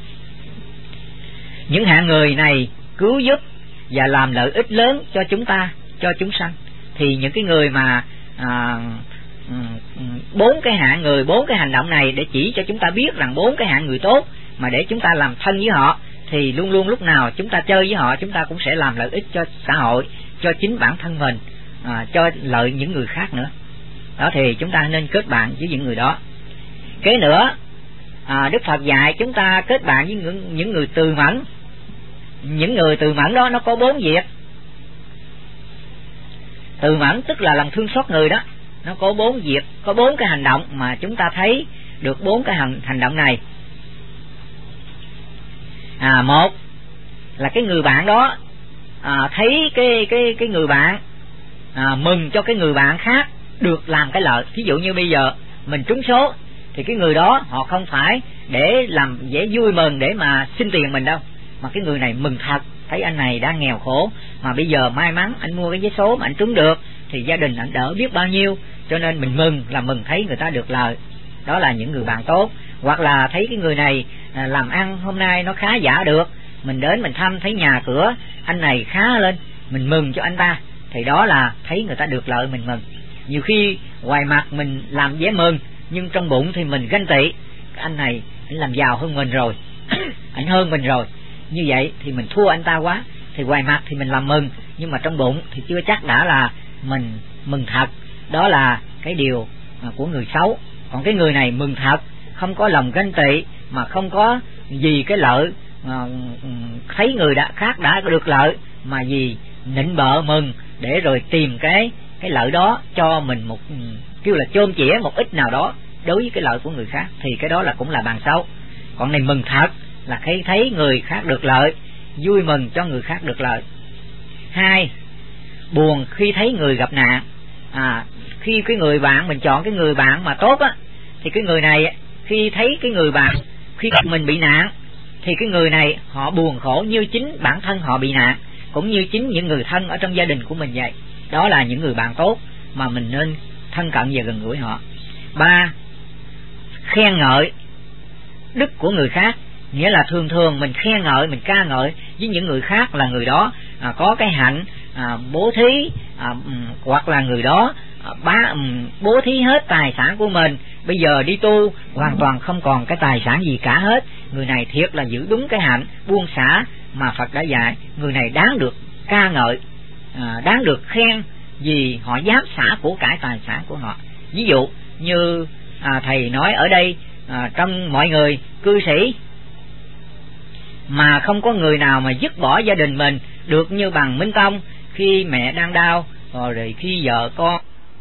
Những hạng người này cứu giúp và làm lợi ích lớn cho chúng ta, cho chúng sanh. Thì những cái người mà 4 cái hạng người, 4 cái hành động này để chỉ cho chúng ta biết rằng 4 cái hạng người tốt, mà để chúng ta làm thân với họ, thì luôn luôn lúc nào chúng ta chơi với họ, chúng ta cũng sẽ làm lợi ích cho xã hội, cho chính bản thân mình, cho lợi những người khác nữa. Đó, thì chúng ta nên kết bạn với những người đó. Kế nữa, Đức Phật dạy chúng ta kết bạn với những người từ mẫn. Những người từ mẫn đó nó có 4 việc. Từ mẫn tức là lòng thương xót người đó, nó có 4 việc, có 4 cái hành động mà chúng ta thấy được 4 cái hành động này. Một là cái người bạn đó thấy cái người bạn mừng cho cái người bạn khác được làm cái lợi. Ví dụ như bây giờ mình trúng số thì cái người đó họ không phải để làm dễ vui mừng để mà xin tiền mình đâu, mà cái người này mừng thật, thấy anh này đang nghèo khổ mà bây giờ may mắn anh mua cái vé số mà anh trúng được thì gia đình anh đỡ biết bao nhiêu, cho nên mình mừng, là mừng thấy người ta được lời. Đó là những người bạn tốt. Hoặc là thấy cái người này làm ăn hôm nay nó khá giả được, mình đến mình thăm thấy nhà cửa anh này khá lên, mình mừng cho anh ta, thì đó là thấy người ta được lợi, mình mừng. Nhiều khi ngoài mặt mình làm vẻ mừng, nhưng trong bụng thì mình ganh tị, anh này anh làm giàu hơn mình rồi anh hơn mình rồi, như vậy thì mình thua anh ta quá. Thì ngoài mặt thì mình làm mừng, nhưng mà trong bụng thì chưa chắc đã là mình mừng thật. Đó là cái điều của người xấu. Còn cái người này mừng thật, không có lòng ganh tị, mà không có vì cái lợi thấy người khác đã được lợi, mà vì nịnh bợ mừng để rồi tìm cái lợi đó cho mình, một kêu là chôm chĩa một ít nào đó đối với cái lợi của người khác, thì cái đó là cũng là bạn xấu. Còn này mừng thật là khi thấy người khác được lợi, vui mừng cho người khác được lợi. 2, buồn khi thấy người gặp nạn. khi cái người bạn mình chọn cái người bạn mà tốt á, thì cái người này khi thấy cái người bạn khi mình bị nạn thì cái người này họ buồn khổ như chính bản thân họ bị nạn, cũng như chính những người thân ở trong gia đình của mình vậy. Đó là những người bạn tốt mà mình nên thân cận và gần gũi họ. 3. Khen ngợi đức của người khác, nghĩa là thường thường mình khen ngợi, mình ca ngợi với những người khác là người đó có cái hạnh bố thí, hoặc là người đó bố thí hết tài sản của mình, bây giờ đi tu hoàn toàn không còn cái tài sản gì cả hết. Người này thiệt là giữ đúng cái hạnh buông xả mà Phật đã dạy. Người này đáng được ca ngợi, đáng được khen vì họ dám xả của cải tài sản của họ. Ví dụ như thầy nói ở đây, trong mọi người cư sĩ mà không có người nào mà dứt bỏ gia đình mình được như bằng Minh Tông. Khi mẹ đang đau, rồi khi vợ con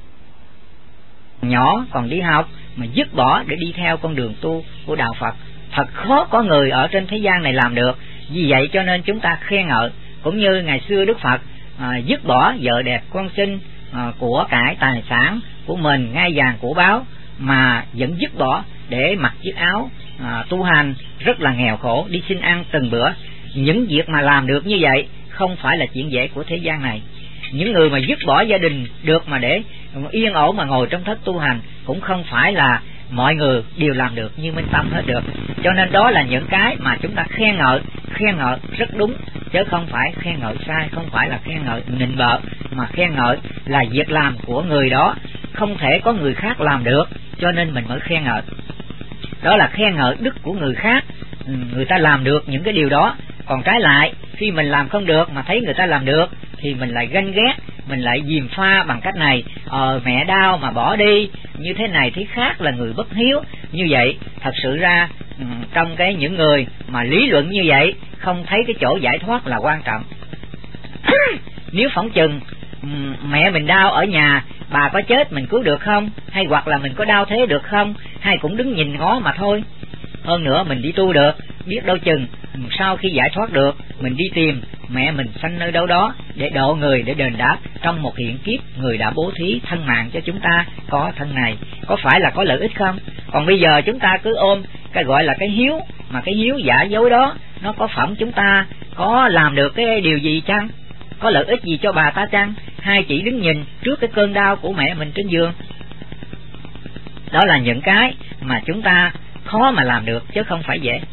nhỏ còn đi học mà dứt bỏ để đi theo con đường tu của đạo Phật, thật khó có người ở trên thế gian này làm được. Vì vậy cho nên chúng ta khen ngợi. Cũng như ngày xưa Đức Phật dứt bỏ vợ đẹp con sinh, của cải tài sản của mình, ngai vàng của báo, mà vẫn dứt bỏ để mặc chiếc áo tu hành rất là nghèo khổ, đi xin ăn từng bữa. Những việc mà làm được như vậy không phải là chuyện dễ của thế gian này. Những người mà dứt bỏ gia đình được mà để yên ổn mà ngồi trong thất tu hành cũng không phải là mọi người đều làm được như Minh Tâm hết được. Cho nên đó là những cái mà chúng ta khen ngợi rất đúng, chứ không phải khen ngợi sai, không phải là khen ngợi nịnh bợ, mà khen ngợi là việc làm của người đó không thể có người khác làm được, cho nên mình mới khen ngợi. Đó là khen ngợi đức của người khác, người ta làm được những cái điều đó. Còn trái lại, khi mình làm không được mà thấy người ta làm được thì mình lại ganh ghét, mình lại gièm pha bằng cách này: mẹ đau mà bỏ đi, như thế này thế khác là người bất hiếu. Như vậy thật sự ra trong những người mà lý luận như vậy không thấy cái chỗ giải thoát là quan trọng. Nếu phỏng chừng mẹ mình đau ở nhà, bà có chết mình cứu được không? Hay hoặc là mình có đau thế được không? Hay cũng đứng nhìn ngó mà thôi. Hơn nữa mình đi tu được, biết đâu chừng sau khi giải thoát được, mình đi tìm mẹ mình sanh nơi đâu đó để độ người, để đền đáp trong một hiện kiếp người đã bố thí thân mạng cho chúng ta có thân này. Có phải là có lợi ích không? Còn bây giờ chúng ta cứ ôm cái gọi là cái hiếu, mà cái hiếu giả dối đó nó có phẩm chúng ta có làm được cái điều gì chăng? Có lợi ích gì cho bà ta chăng? Hay chỉ đứng nhìn trước cái cơn đau của mẹ mình trên giường? Đó là những cái mà chúng ta khó mà làm được chứ không phải dễ.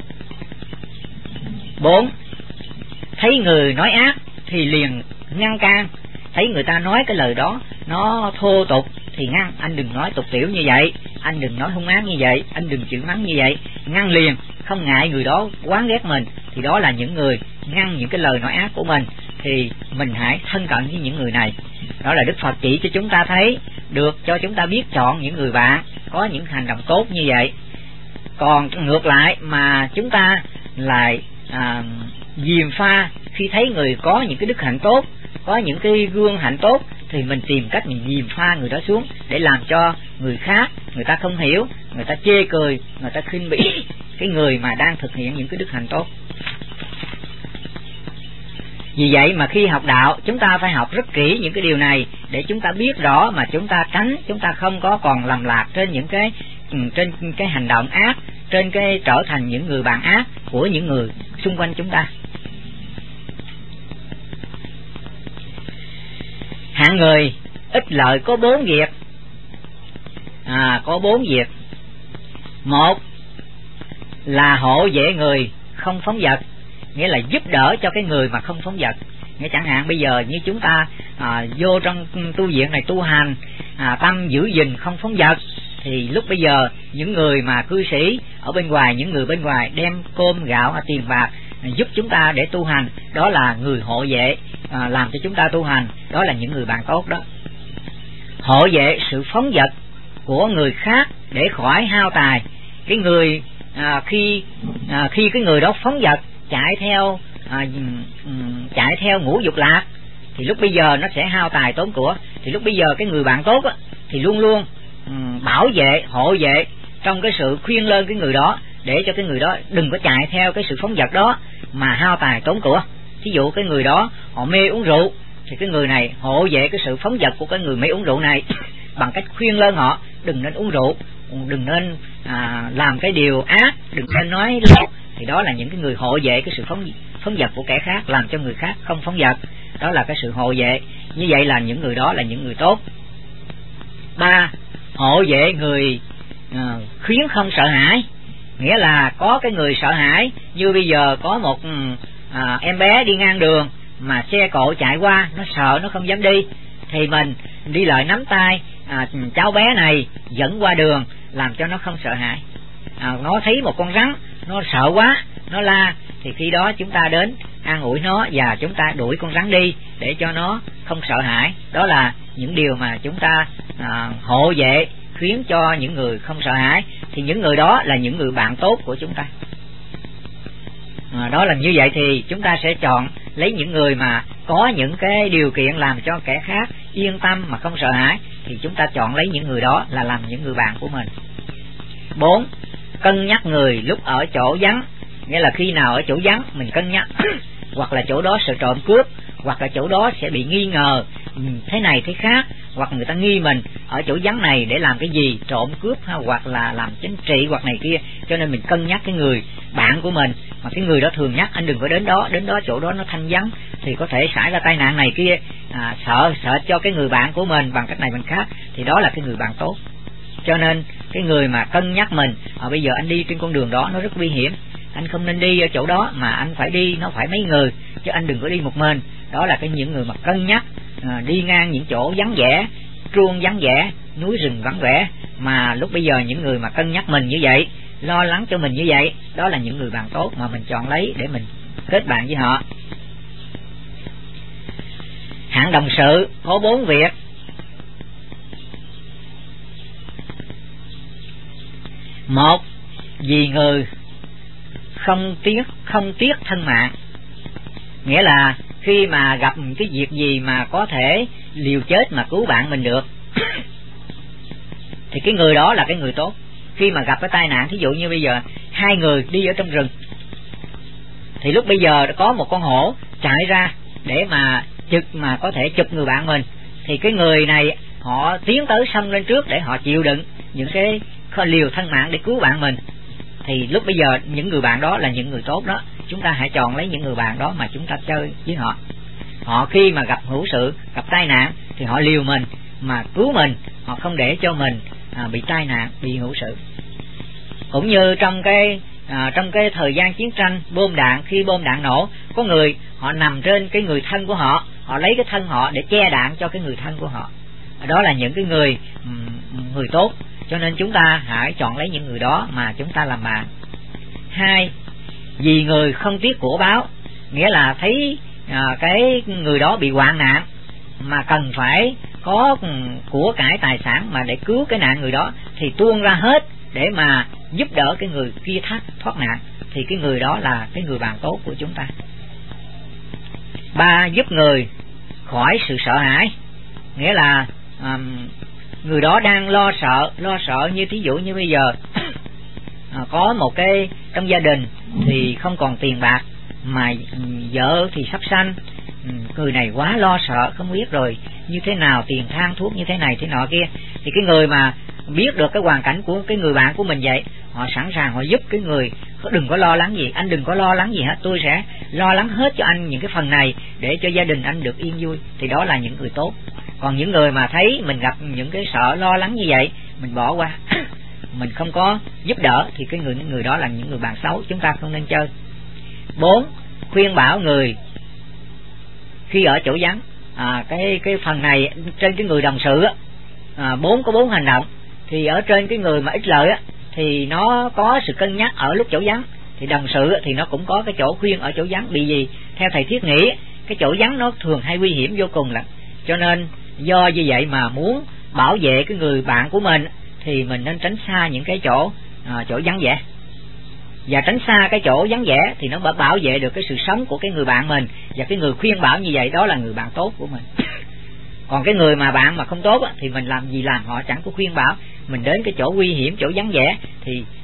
4. Thấy người nói ác thì liền ngăn can. Thấy người ta nói cái lời đó nó thô tục thì ngăn: anh đừng nói tục tiểu như vậy, anh đừng nói hung ác như vậy, anh đừng chửi mắng như vậy. Ngăn liền, không ngại người đó oán ghét mình. Thì đó là những người ngăn những cái lời nói ác của mình. Thì mình hãy thân cận với những người này. Đó là Đức Phật chỉ cho chúng ta thấy được, cho chúng ta biết chọn những người bạn có những hành động tốt như vậy. Còn ngược lại mà chúng ta lại gièm pha khi thấy người có những cái đức hạnh tốt, có những cái gương hạnh tốt, thì mình tìm cách mình gièm pha người đó xuống để làm cho người khác người ta không hiểu, người ta chê cười, người ta khinh bỉ cái người mà đang thực hiện những cái đức hạnh tốt. Vì vậy mà khi học đạo chúng ta phải học rất kỹ những cái điều này để chúng ta biết rõ, mà chúng ta tránh, chúng ta không có còn lầm lạc trên những trên cái hành động ác, trên cái trở thành những người bạn ác của những người xung quanh chúng ta. Hạng người ích lợi có 4 việc. Có 4 việc. 1 là hộ vệ người không phóng dật, nghĩa là giúp đỡ cho cái người mà không phóng dật. Nghĩa chẳng hạn bây giờ như chúng ta vô trong tu viện này tu hành, tâm giữ gìn không phóng dật, thì lúc bây giờ những người mà cư sĩ ở bên ngoài, những người bên ngoài đem cơm gạo hay tiền bạc giúp chúng ta để tu hành, đó là người hộ vệ làm cho chúng ta tu hành, đó là những người bạn tốt đó. Hộ vệ sự phóng dật của người khác để khỏi hao tài. Cái người khi cái người đó phóng dật chạy theo ngũ dục lạc thì lúc bây giờ nó sẽ hao tài tốn của. Thì lúc bây giờ cái người bạn tốt thì luôn luôn bảo vệ, hộ vệ trong cái sự khuyên lơn cái người đó, để cho cái người đó đừng có chạy theo cái sự phóng dật đó mà hao tài tốn của. Ví dụ cái người đó họ mê uống rượu thì cái người này hộ vệ cái sự phóng dật của cái người mê uống rượu này bằng cách khuyên lơn họ đừng nên uống rượu, đừng nên làm cái điều ác, đừng nên nói láo. Thì đó là những cái người hộ vệ cái sự phóng dật của kẻ khác, làm cho người khác không phóng dật. Đó là cái sự hộ vệ. Như vậy là những người đó là những người tốt. 3. Hộ vệ người khuyến không sợ hãi. Nghĩa là có cái người sợ hãi, như bây giờ có một em bé đi ngang đường mà xe cộ chạy qua, nó sợ, nó không dám đi, thì mình đi lại nắm tay cháu bé này dẫn qua đường, làm cho nó không sợ hãi. Nó thấy một con rắn, nó sợ quá, nó la, thì khi đó chúng ta đến an ủi nó và chúng ta đuổi con rắn đi để cho nó không sợ hãi. Đó là những điều mà chúng ta hộ vệ khiến cho những người không sợ hãi. Thì những người đó là những người bạn tốt của chúng ta. Đó là như vậy thì chúng ta sẽ chọn lấy những người mà có những cái điều kiện làm cho kẻ khác yên tâm mà không sợ hãi, thì chúng ta chọn lấy những người đó là làm những người bạn của mình. 4. Cân nhắc người lúc ở chỗ vắng. Nghĩa là khi nào ở chỗ vắng mình cân nhắc hoặc là chỗ đó sợ trộm cướp, hoặc là chỗ đó sẽ bị nghi ngờ thế này thế khác, hoặc người ta nghi mình ở chỗ vắng này để làm cái gì, trộm cướp hoặc là làm chính trị hoặc này kia. Cho nên mình cân nhắc cái người bạn của mình, mà cái người đó thường nhắc anh đừng có đến đó chỗ đó nó thanh vắng thì có thể xảy ra tai nạn này kia, sợ cho cái người bạn của mình bằng cách này bằng khác, thì đó là cái người bạn tốt. Cho nên cái người mà cân nhắc mình, bây giờ anh đi trên con đường đó nó rất nguy hiểm, anh không nên đi ở chỗ đó, mà anh phải đi nó phải mấy người chứ anh đừng có đi một mình. Đó là những người mà cân nhắc, đi ngang những chỗ vắng vẻ, truông vắng vẻ, núi rừng vắng vẻ, mà lúc bây giờ những người mà cân nhắc mình như vậy, lo lắng cho mình như vậy, đó là những người bạn tốt mà mình chọn lấy để mình kết bạn với họ. Hạng đồng sự có 4 việc. 1. Vì người không tiếc thân mạng. Nghĩa là khi mà gặp cái việc gì mà có thể liều chết mà cứu bạn mình được thì cái người đó là cái người tốt. Khi mà gặp cái tai nạn, thí dụ như bây giờ 2 người đi ở trong rừng, thì lúc bây giờ có một con hổ chạy ra để mà có thể chụp người bạn mình, thì cái người này họ tiến tới xông lên trước để họ chịu đựng những cái liều thân mạng để cứu bạn mình. Thì lúc bây giờ những người bạn đó là những người tốt đó. Chúng ta hãy chọn lấy những người bạn đó mà chúng ta chơi với họ. Họ khi mà gặp hữu sự, gặp tai nạn thì họ liều mình mà cứu mình, họ không để cho mình bị tai nạn, bị hữu sự. Cũng như trong cái thời gian chiến tranh bom đạn, khi bom đạn nổ, có người họ nằm trên cái người thân của họ, họ lấy cái thân họ để che đạn cho cái người thân của họ. Đó là những cái người tốt. Cho nên chúng ta hãy chọn lấy những người đó mà chúng ta làm bạn. 2. Vì người không tiếc của báo. Nghĩa là thấy cái người đó bị hoạn nạn mà cần phải có của cải tài sản mà để cứu cái nạn người đó, thì tuôn ra hết để mà giúp đỡ cái người kia thoát nạn, thì cái người đó là cái người bạn tốt của chúng ta. 3. Giúp người khỏi sự sợ hãi. Nghĩa là người đó đang lo sợ như thí dụ như bây giờ có một cái trong gia đình thì không còn tiền bạc, mà vợ thì sắp sanh, người này quá lo sợ, không biết rồi như thế nào, tiền thang thuốc như thế này thế nọ kia. Thì cái người mà biết được cái hoàn cảnh của cái người bạn của mình vậy, họ sẵn sàng họ giúp cái người, đừng có lo lắng gì, anh đừng có lo lắng gì hết, tôi sẽ lo lắng hết cho anh những cái phần này để cho gia đình anh được yên vui. Thì đó là những người tốt. Còn những người mà thấy mình gặp những cái sợ lo lắng như vậy, mình bỏ qua mình không có giúp đỡ, thì cái người đó là những người bạn xấu, chúng ta không nên chơi. 4. Khuyên bảo người khi ở chỗ vắng. Cái phần này trên cái người đồng sự có 4 hành động. Thì ở trên cái người mà ít lợi thì nó có sự cân nhắc ở lúc chỗ vắng. Thì đồng sự thì nó cũng có cái chỗ khuyên ở chỗ vắng. Vì gì? Theo thầy Thiết nghĩ cái chỗ vắng nó thường hay nguy hiểm vô cùng lắm. Cho nên do như vậy mà muốn bảo vệ cái người bạn của mình thì mình nên tránh xa những cái chỗ vắng vẻ. Và tránh xa cái chỗ vắng vẻ thì nó bảo vệ được cái sự sống của cái người bạn mình. Và cái người khuyên bảo như vậy đó là người bạn tốt của mình. Còn cái người mà bạn mà không tốt thì mình làm gì làm, họ chẳng có khuyên bảo. Mình đến cái chỗ nguy hiểm, chỗ vắng vẻ thì